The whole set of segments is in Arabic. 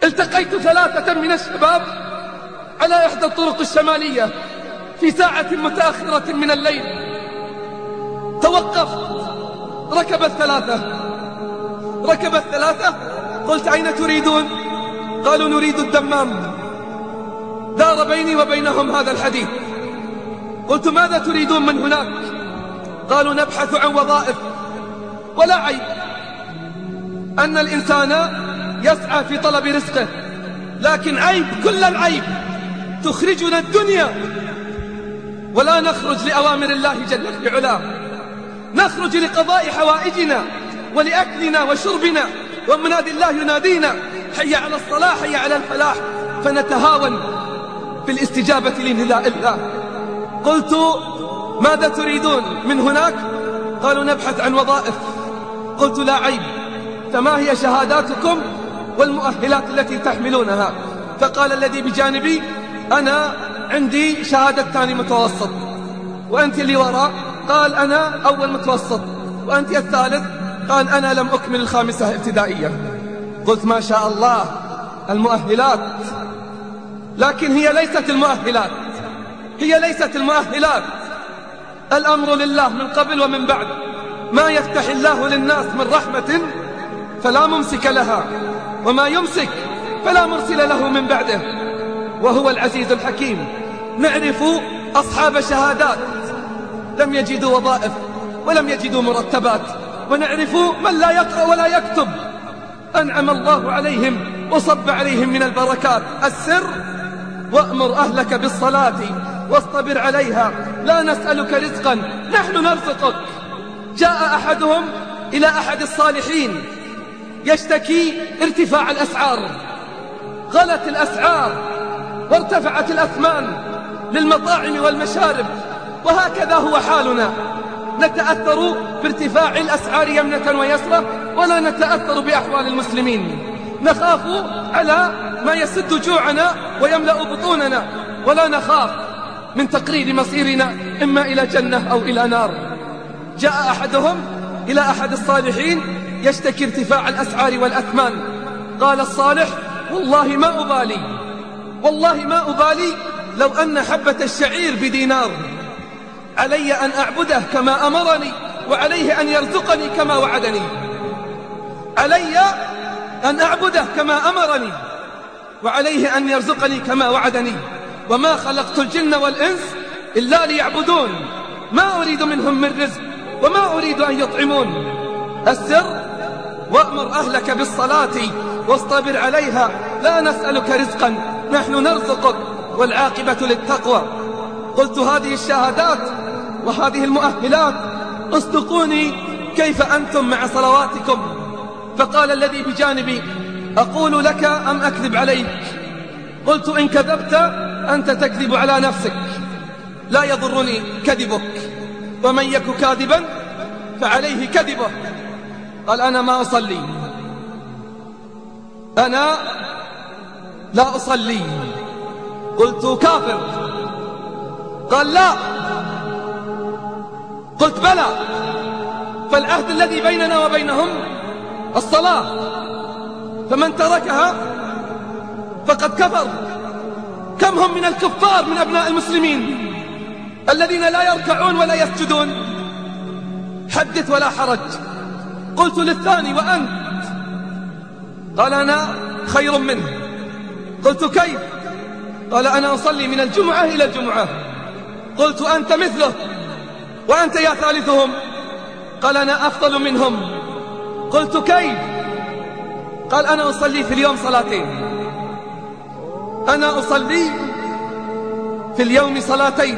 التقيت 3 من الشباب على إحدى الطرق الشمالية في ساعة متأخرة من الليل. توقفت، ركب الثلاثة. قلت: أين تريدون؟ قالوا: نريد الدمام. دار بيني وبينهم هذا الحديث. قلت: ماذا تريدون من هناك؟ قالوا: نبحث عن وظائف. ولا عيب أن الإنسان يسعى في طلب رزقه، لكن عيب كل العيب تخرجنا الدنيا ولا نخرج لأوامر الله جل في علاه. نخرج لقضاء حوائجنا ولأكلنا وشربنا، ومنادي الله ينادينا: حي على الصلاة، حي على الفلاح، فنتهاون في الاستجابة لنداء الله. قلت: ماذا تريدون من هناك؟ قالوا: نبحث عن وظائف. قلت: لا عيب، فما هي شهاداتكم والمؤهلات التي تحملونها؟ فقال الذي بجانبي: أنا عندي شهادة ثاني متوسط. وأنت اللي وراء؟ قال: أنا أول متوسط. وأنت الثالث؟ قال: أنا لم أكمل الخامسة ابتدائية. قلت: ما شاء الله المؤهلات. لكن هي ليست المؤهلات. الأمر لله من قبل ومن بعد. ما يفتح الله للناس من رحمة فلا ممسك لها، وما يمسك فلا مرسل له من بعده، وهو العزيز الحكيم. نعرف أصحاب شهادات لم يجدوا وظائف ولم يجدوا مرتبات، ونعرف من لا يقرأ ولا يكتب أنعم الله عليهم وصب عليهم من البركات. السر: وأمر أهلك بالصلاة واصطبر عليها، لا نسألك رزقا نحن نرزقك. جاء أحدهم إلى أحد الصالحين يشتكي ارتفاع الأسعار. غلت الأسعار وارتفعت الأثمان للمطاعم والمشارب، وهكذا هو حالنا. نتأثر بارتفاع الأسعار يمنة ويسرة، ولا نتأثر بأحوال المسلمين. نخاف على ما يسد جوعنا ويملأ بطوننا، ولا نخاف من تقرير مصيرنا إما إلى جنة أو إلى نار. جاء أحدهم إلى أحد الصالحين يشتكي ارتفاع الأسعار والأثمان. قال الصالح: والله ما أبالي لو أن حبة الشعير بدينار. علي أن أعبده كما أمرني، وعليه أن يرزقني كما وعدني. علي أن أعبده كما أمرني، وعليه أن يرزقني كما وعدني. وما خلقت الجن والإنس إلا ليعبدون، ما أريد منهم من رزق وما أريد أن يطعمون. السر: وأمر أهلك بالصلاة واصطبر عليها، لا نسألك رزقا نحن نرزقك، والعاقبة للتقوى. قلت: هذه الشهادات وهذه المؤهلات، اصدقوني كيف أنتم مع صلواتكم؟ فقال الذي بجانبي: أقول لك أم أكذب عليك؟ قلت: إن كذبت أنت تكذب على نفسك، لا يضرني كذبك، ومن يك كاذبا فعليه كذبه. قال: أنا ما أصلي، أنا لا أصلي. قلت: كافر؟ قال: لا. قلت: بلى، فالعهد الذي بيننا وبينهم الصلاة، فمن تركها فقد كفر. كم هم من الكفار من أبناء المسلمين الذين لا يركعون ولا يسجدون؟ حدث ولا حرج. قلت للثاني: وأنت؟ قال: أنا خير منه. قلت: كيف؟ قال: أنا أصلي من الجمعة إلى الجمعة. قلت: أنت مثله؟ وأنت يا ثالثهم؟ قال: أنا أفضل منهم. قلت: كيف؟ قال: أنا أصلي في اليوم صلاتين. أنا أصلي في اليوم صلاتين.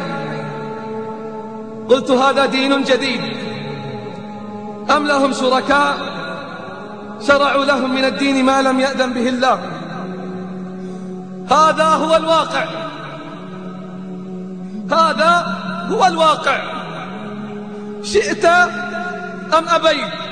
قلت: هذا دين جديد أم لهم شركاء شرعوا لهم من الدين ما لم يأذن به الله؟ هذا هو الواقع، هذا هو الواقع، شئت أم أبيت.